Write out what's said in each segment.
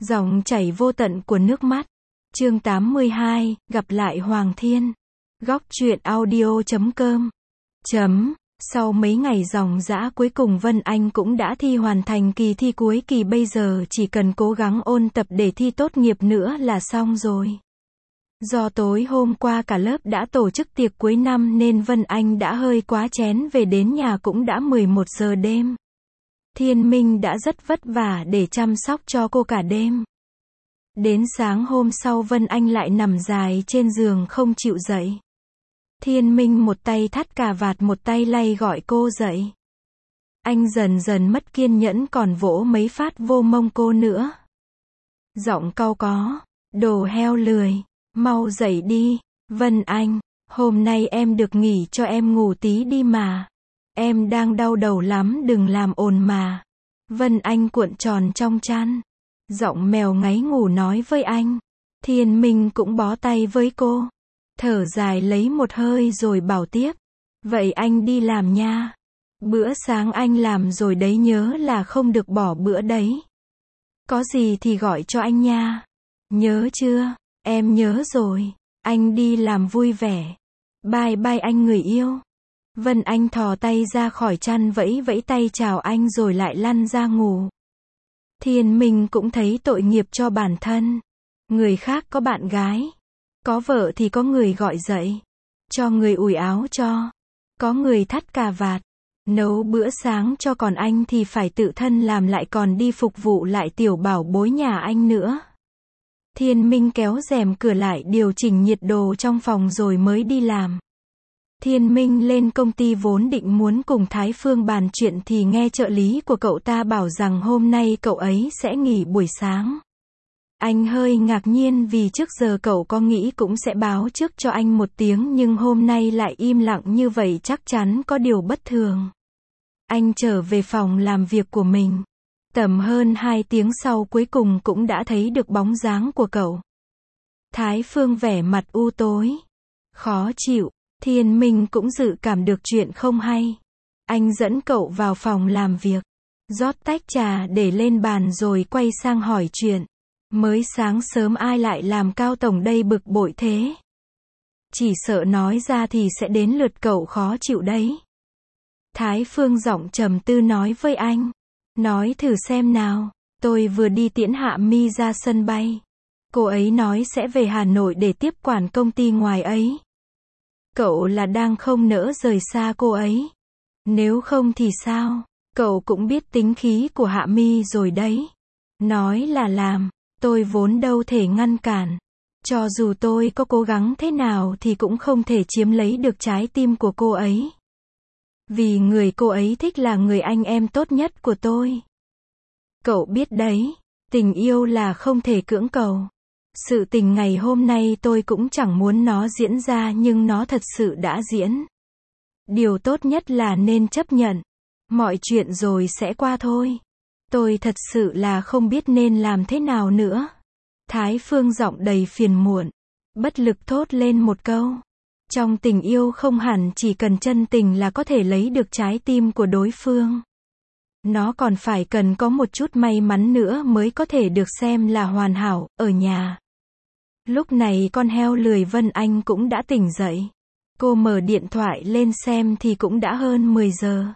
Dòng chảy vô tận của nước mắt. Chương 82, gặp lại Hoàng Thiên. Góc truyện audio.com. Sau mấy ngày ròng rã cuối cùng Vân Anh cũng đã thi hoàn thành kỳ thi cuối kỳ, bây giờ chỉ cần cố gắng ôn tập để thi tốt nghiệp nữa là xong rồi. Do tối hôm qua cả lớp đã tổ chức tiệc cuối năm nên Vân Anh đã hơi quá chén, về đến nhà cũng đã 11 giờ đêm. Thiên Minh đã rất vất vả để chăm sóc cho cô cả đêm. Đến sáng hôm sau Vân Anh lại nằm dài trên giường không chịu dậy. Thiên Minh một tay thắt cà vạt một tay lay gọi cô dậy. Anh dần dần mất kiên nhẫn còn vỗ mấy phát vô mông cô nữa. Giọng cau có, đồ heo lười, mau dậy đi. Vân Anh, hôm nay em được nghỉ cho em ngủ tí đi mà. Em đang đau đầu lắm, đừng làm ồn mà. Vân Anh cuộn tròn trong chăn. Giọng mèo ngáy ngủ nói với anh. Thiên Minh cũng bó tay với cô. Thở dài lấy một hơi rồi bảo tiếp. Vậy anh đi làm nha. Bữa sáng anh làm rồi đấy, nhớ là không được bỏ bữa đấy. Có gì thì gọi cho anh nha. Nhớ chưa? Em nhớ rồi. Anh đi làm vui vẻ. Bye bye anh người yêu. Vân Anh thò tay ra khỏi chăn vẫy vẫy tay chào anh rồi lại lăn ra ngủ. Thiên Minh cũng thấy tội nghiệp cho bản thân. Người khác có bạn gái, có vợ thì có người gọi dậy, cho người ủi áo cho, có người thắt cà vạt, nấu bữa sáng cho, còn anh thì phải tự thân làm, lại còn đi phục vụ lại tiểu bảo bối nhà anh nữa. Thiên Minh kéo rèm cửa lại, điều chỉnh nhiệt độ trong phòng rồi mới đi làm. Thiên Minh lên công ty vốn định muốn cùng Thái Phương bàn chuyện thì nghe trợ lý của cậu ta bảo rằng hôm nay cậu ấy sẽ nghỉ buổi sáng. Anh hơi ngạc nhiên vì trước giờ cậu có nghĩ cũng sẽ báo trước cho anh một tiếng, nhưng hôm nay lại im lặng như vậy, chắc chắn có điều bất thường. Anh trở về phòng làm việc của mình. Tầm hơn 2 tiếng sau cuối cùng cũng đã thấy được bóng dáng của cậu. Thái Phương vẻ mặt u tối, khó chịu. Thiên Minh cũng dự cảm được chuyện không hay. Anh dẫn cậu vào phòng làm việc, rót tách trà để lên bàn rồi quay sang hỏi chuyện. Mới sáng sớm ai lại làm Cao tổng đây bực bội thế? Chỉ sợ nói ra thì sẽ đến lượt cậu khó chịu đấy. Thái Phương giọng trầm tư nói với anh. Nói thử xem nào, tôi vừa đi tiễn Hạ Mi ra sân bay. Cô ấy nói sẽ về Hà Nội để tiếp quản công ty ngoài ấy. Cậu là đang không nỡ rời xa cô ấy. Nếu không thì sao? Cậu cũng biết tính khí của Hạ Mi rồi đấy. Nói là làm, tôi vốn đâu thể ngăn cản. Cho dù tôi có cố gắng thế nào thì cũng không thể chiếm lấy được trái tim của cô ấy. Vì người cô ấy thích là người anh em tốt nhất của tôi. Cậu biết đấy, tình yêu là không thể cưỡng cầu. Sự tình ngày hôm nay tôi cũng chẳng muốn nó diễn ra, nhưng nó thật sự đã diễn. Điều tốt nhất là nên chấp nhận. Mọi chuyện rồi sẽ qua thôi. Tôi thật sự là không biết nên làm thế nào nữa. Thái Phương giọng đầy phiền muộn, bất lực thốt lên một câu. Trong tình yêu không hẳn chỉ cần chân tình là có thể lấy được trái tim của đối phương. Nó còn phải cần có một chút may mắn nữa mới có thể được xem là hoàn hảo. Ở nhà, lúc này con heo lười Vân Anh cũng đã tỉnh dậy. Cô mở điện thoại lên xem thì cũng đã hơn 10 giờ.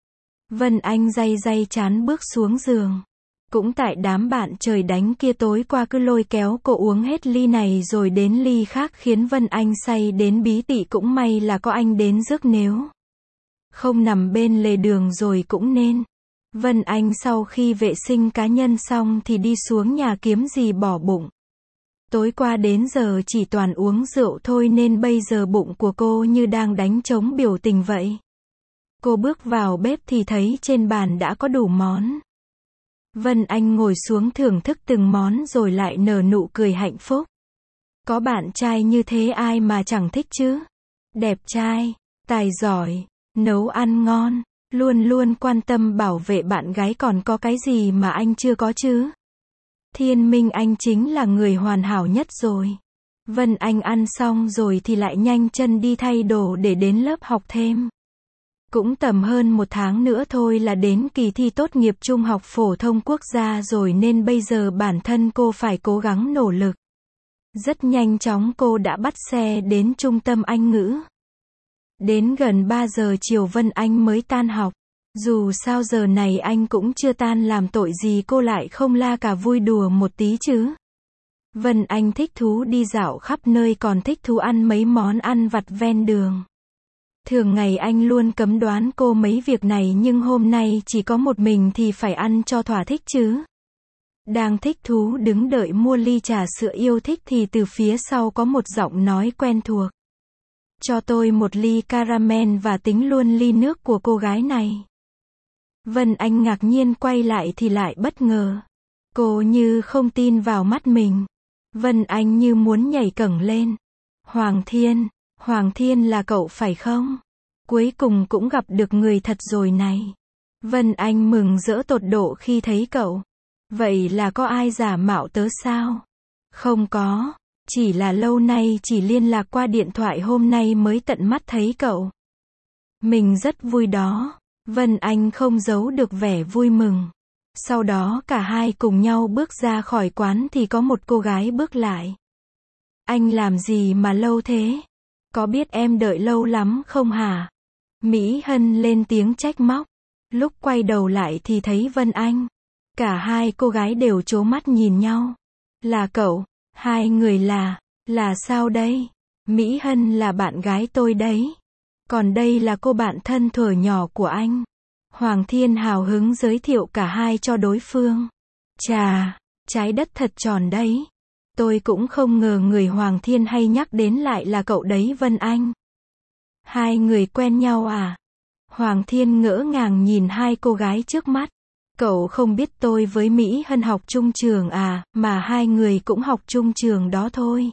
Vân Anh day day chán bước xuống giường. Cũng tại đám bạn trời đánh kia tối qua cứ lôi kéo cô uống hết ly này rồi đến ly khác khiến Vân Anh say đến bí tị, cũng may là có anh đến rước, nếu không nằm bên lề đường rồi cũng nên. Vân Anh sau khi vệ sinh cá nhân xong thì đi xuống nhà kiếm gì bỏ bụng. Tối qua đến giờ chỉ toàn uống rượu thôi nên bây giờ bụng của cô như đang đánh trống biểu tình vậy. Cô bước vào bếp thì thấy trên bàn đã có đủ món. Vân Anh ngồi xuống thưởng thức từng món rồi lại nở nụ cười hạnh phúc. Có bạn trai như thế ai mà chẳng thích chứ. Đẹp trai, tài giỏi, nấu ăn ngon, luôn luôn quan tâm bảo vệ bạn gái, còn có cái gì mà anh chưa có chứ? Thiên Minh anh chính là người hoàn hảo nhất rồi. Vân Anh ăn xong rồi thì lại nhanh chân đi thay đồ để đến lớp học thêm. Cũng tầm hơn 1 tháng nữa thôi là đến kỳ thi tốt nghiệp trung học phổ thông quốc gia rồi nên bây giờ bản thân cô phải cố gắng nỗ lực. Rất nhanh chóng cô đã bắt xe đến trung tâm Anh ngữ. Đến gần 3 giờ chiều Vân Anh mới tan học. Dù sao giờ này anh cũng chưa tan làm tội gì cô lại không la cả vui đùa một tí chứ. Vân Anh thích thú đi dạo khắp nơi còn thích thú ăn mấy món ăn vặt ven đường. Thường ngày anh luôn cấm đoán cô mấy việc này nhưng hôm nay chỉ có một mình thì phải ăn cho thỏa thích chứ. Đang thích thú đứng đợi mua ly trà sữa yêu thích thì từ phía sau có một giọng nói quen thuộc. Cho tôi một ly caramel và tính luôn ly nước của cô gái này. Vân Anh ngạc nhiên quay lại thì lại bất ngờ. Cô như không tin vào mắt mình. Vân Anh như muốn nhảy cẫng lên. Hoàng Thiên là cậu phải không? Cuối cùng cũng gặp được người thật rồi này. Vân Anh mừng rỡ tột độ khi thấy cậu. Vậy là có ai giả mạo tớ sao? Không có, chỉ là lâu nay chỉ liên lạc qua điện thoại hôm nay mới tận mắt thấy cậu. Mình rất vui đó. Vân Anh không giấu được vẻ vui mừng. Sau đó cả hai cùng nhau bước ra khỏi quán thì có một cô gái bước lại. Anh làm gì mà lâu thế? Có biết em đợi lâu lắm không hả? Mỹ Hân lên tiếng trách móc. Lúc quay đầu lại thì thấy Vân Anh. Cả hai cô gái đều trố mắt nhìn nhau. Là cậu? Hai người là sao đây? Mỹ Hân là bạn gái tôi đấy. Còn đây là cô bạn thân thuở nhỏ của anh. Hoàng Thiên hào hứng giới thiệu cả hai cho đối phương. Chà, trái đất thật tròn đấy. Tôi cũng không ngờ người Hoàng Thiên hay nhắc đến lại là cậu đấy Vân Anh. Hai người quen nhau à? Hoàng Thiên ngỡ ngàng nhìn hai cô gái trước mắt. Cậu không biết tôi với Mỹ Hân học chung trường à, mà hai người cũng học chung trường đó thôi.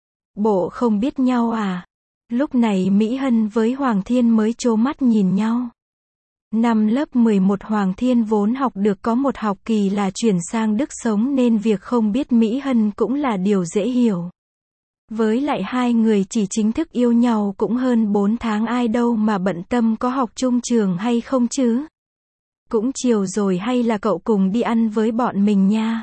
Bộ không biết nhau à? Lúc này Mỹ Hân với Hoàng Thiên mới trố mắt nhìn nhau. Năm lớp 11 Hoàng Thiên vốn học được có một học kỳ là chuyển sang Đức sống nên việc không biết Mỹ Hân cũng là điều dễ hiểu. Với lại hai người chỉ chính thức yêu nhau cũng hơn 4 tháng ai đâu mà bận tâm có học chung trường hay không chứ. Cũng chiều rồi hay là cậu cùng đi ăn với bọn mình nha.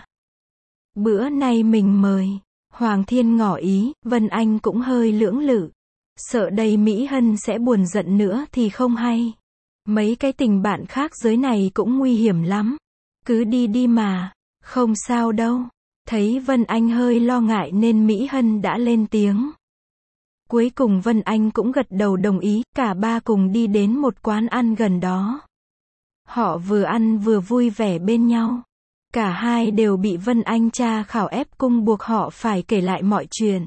Bữa nay mình mời. Hoàng Thiên ngỏ ý, Vân Anh cũng hơi lưỡng lự. Sợ đây Mỹ Hân sẽ buồn giận nữa thì không hay. Mấy cái tình bạn khác giới này cũng nguy hiểm lắm. Cứ đi đi mà. Không sao đâu. Thấy Vân Anh hơi lo ngại nên Mỹ Hân đã lên tiếng. Cuối cùng Vân Anh cũng gật đầu đồng ý, cả ba cùng đi đến một quán ăn gần đó. Họ vừa ăn vừa vui vẻ bên nhau. Cả hai đều bị Vân Anh tra khảo ép cung buộc họ phải kể lại mọi chuyện.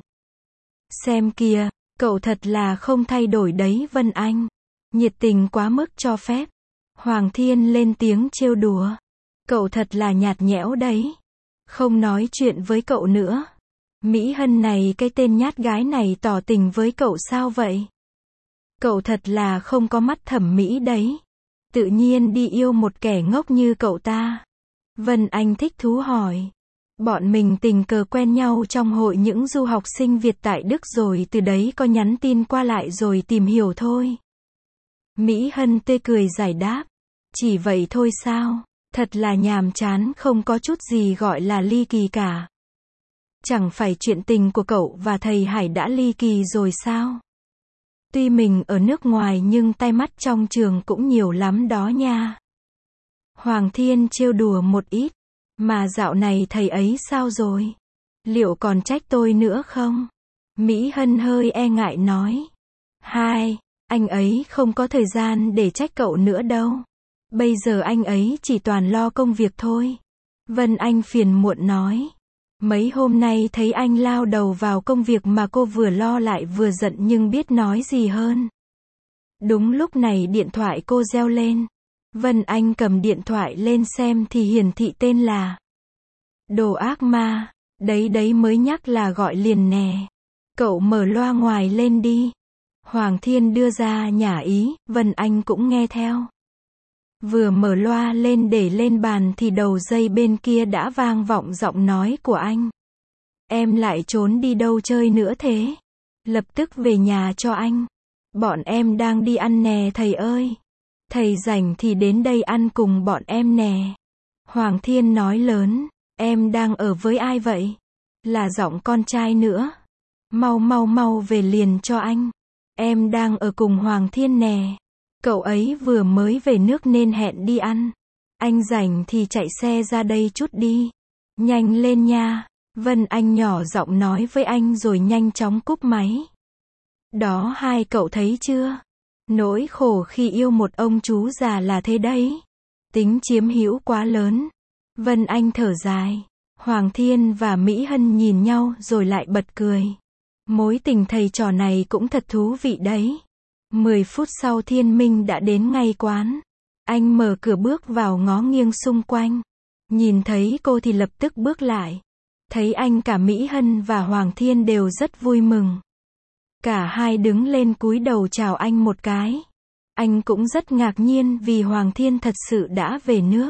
Xem kìa, cậu thật là không thay đổi đấy Vân Anh. Nhiệt tình quá mức cho phép. Hoàng Thiên lên tiếng trêu đùa. Cậu thật là nhạt nhẽo đấy. Không nói chuyện với cậu nữa. Mỹ Hân này, cái tên nhát gái này tỏ tình với cậu sao vậy? Cậu thật là không có mắt thẩm mỹ đấy. Tự nhiên đi yêu một kẻ ngốc như cậu ta. Vân Anh thích thú hỏi. Bọn mình tình cờ quen nhau trong hội những du học sinh Việt tại Đức rồi từ đấy có nhắn tin qua lại rồi tìm hiểu thôi. Mỹ Hân tươi cười giải đáp. Chỉ vậy thôi sao? Thật là nhàm chán, không có chút gì gọi là ly kỳ cả. Chẳng phải chuyện tình của cậu và thầy Hải đã ly kỳ rồi sao? Tuy mình ở nước ngoài nhưng tai mắt trong trường cũng nhiều lắm đó nha. Hoàng Thiên trêu đùa một ít. Mà dạo này thầy ấy sao rồi? Liệu còn trách tôi nữa không? Mỹ Hân hơi e ngại nói. Anh ấy không có thời gian để trách cậu nữa đâu. Bây giờ anh ấy chỉ toàn lo công việc thôi. Vân Anh phiền muộn nói. Mấy hôm nay thấy anh lao đầu vào công việc mà cô vừa lo lại vừa giận nhưng biết nói gì hơn. Đúng lúc này điện thoại cô reo lên. Vân Anh cầm điện thoại lên xem thì hiển thị tên là Đồ ác ma. Đấy mới nhắc là gọi liền nè. Cậu mở loa ngoài lên đi. Hoàng Thiên đưa ra nhả ý, Vân Anh cũng nghe theo. Vừa mở loa lên để lên bàn thì đầu dây bên kia đã vang vọng giọng nói của anh. Em lại trốn đi đâu chơi nữa thế? Lập tức về nhà cho anh. Bọn em đang đi ăn nè thầy ơi. Thầy rảnh thì đến đây ăn cùng bọn em nè. Hoàng Thiên nói lớn, em đang ở với ai vậy? Là giọng con trai nữa. Mau mau mau về liền cho anh. Em đang ở cùng Hoàng Thiên nè. Cậu ấy vừa mới về nước nên hẹn đi ăn. Anh rảnh thì chạy xe ra đây chút đi. Nhanh lên nha. Vân Anh nhỏ giọng nói với anh rồi nhanh chóng cúp máy. Đó hai cậu thấy chưa? Nỗi khổ khi yêu một ông chú già là thế đấy. Tính chiếm hữu quá lớn. Vân Anh thở dài. Hoàng Thiên và Mỹ Hân nhìn nhau rồi lại bật cười. Mối tình thầy trò này cũng thật thú vị đấy. 10 phút sau Thiên Minh đã đến ngay quán. Anh mở cửa bước vào ngó nghiêng xung quanh. Nhìn thấy cô thì lập tức bước lại. Thấy anh cả Mỹ Hân và Hoàng Thiên đều rất vui mừng. Cả hai đứng lên cúi đầu chào anh một cái. Anh cũng rất ngạc nhiên vì Hoàng Thiên thật sự đã về nước.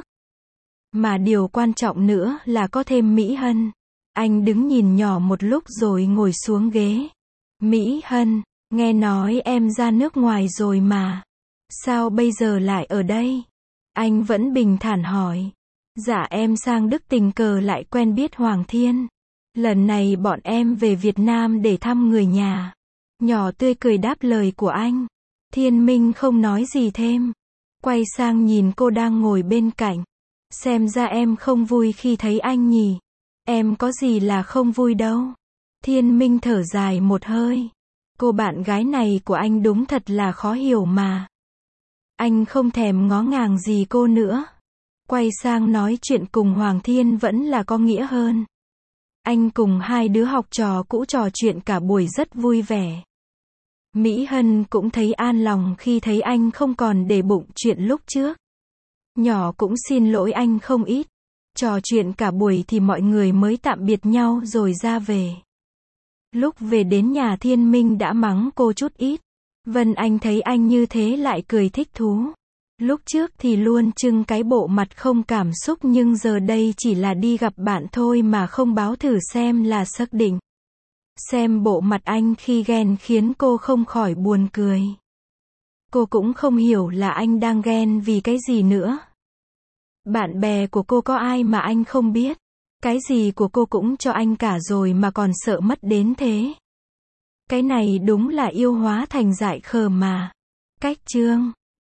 Mà điều quan trọng nữa là có thêm Mỹ Hân. Anh đứng nhìn nhỏ một lúc rồi ngồi xuống ghế. Mỹ Hân, nghe nói em ra nước ngoài rồi mà. Sao bây giờ lại ở đây? Anh vẫn bình thản hỏi. Dạ em sang Đức tình cờ lại quen biết Hoàng Thiên. Lần này bọn em về Việt Nam để thăm người nhà. Nhỏ tươi cười đáp lời của anh. Thiên Minh không nói gì thêm. Quay sang nhìn cô đang ngồi bên cạnh. Xem ra em không vui khi thấy anh nhỉ? Em có gì là không vui đâu. Thiên Minh thở dài một hơi. Cô bạn gái này của anh đúng thật là khó hiểu mà. Anh không thèm ngó ngàng gì cô nữa. Quay sang nói chuyện cùng Hoàng Thiên vẫn là có nghĩa hơn. Anh cùng hai đứa học trò cũ trò chuyện cả buổi rất vui vẻ. Mỹ Hân cũng thấy an lòng khi thấy anh không còn để bụng chuyện lúc trước. Nhỏ cũng xin lỗi anh không ít. Trò chuyện cả buổi thì mọi người mới tạm biệt nhau rồi ra về. Lúc về đến nhà Thiên Minh đã mắng cô chút ít. Vân Anh thấy anh như thế lại cười thích thú. Lúc trước thì luôn trưng cái bộ mặt không cảm xúc nhưng giờ đây chỉ là đi gặp bạn thôi mà không báo thử xem là xác định. Xem bộ mặt anh khi ghen khiến cô không khỏi buồn cười. Cô cũng không hiểu là anh đang ghen vì cái gì nữa. Bạn bè của cô có ai mà anh không biết. Cái gì của cô cũng cho anh cả rồi mà còn sợ mất đến thế. Cái này đúng là yêu hóa thành dại khờ mà. Cách chương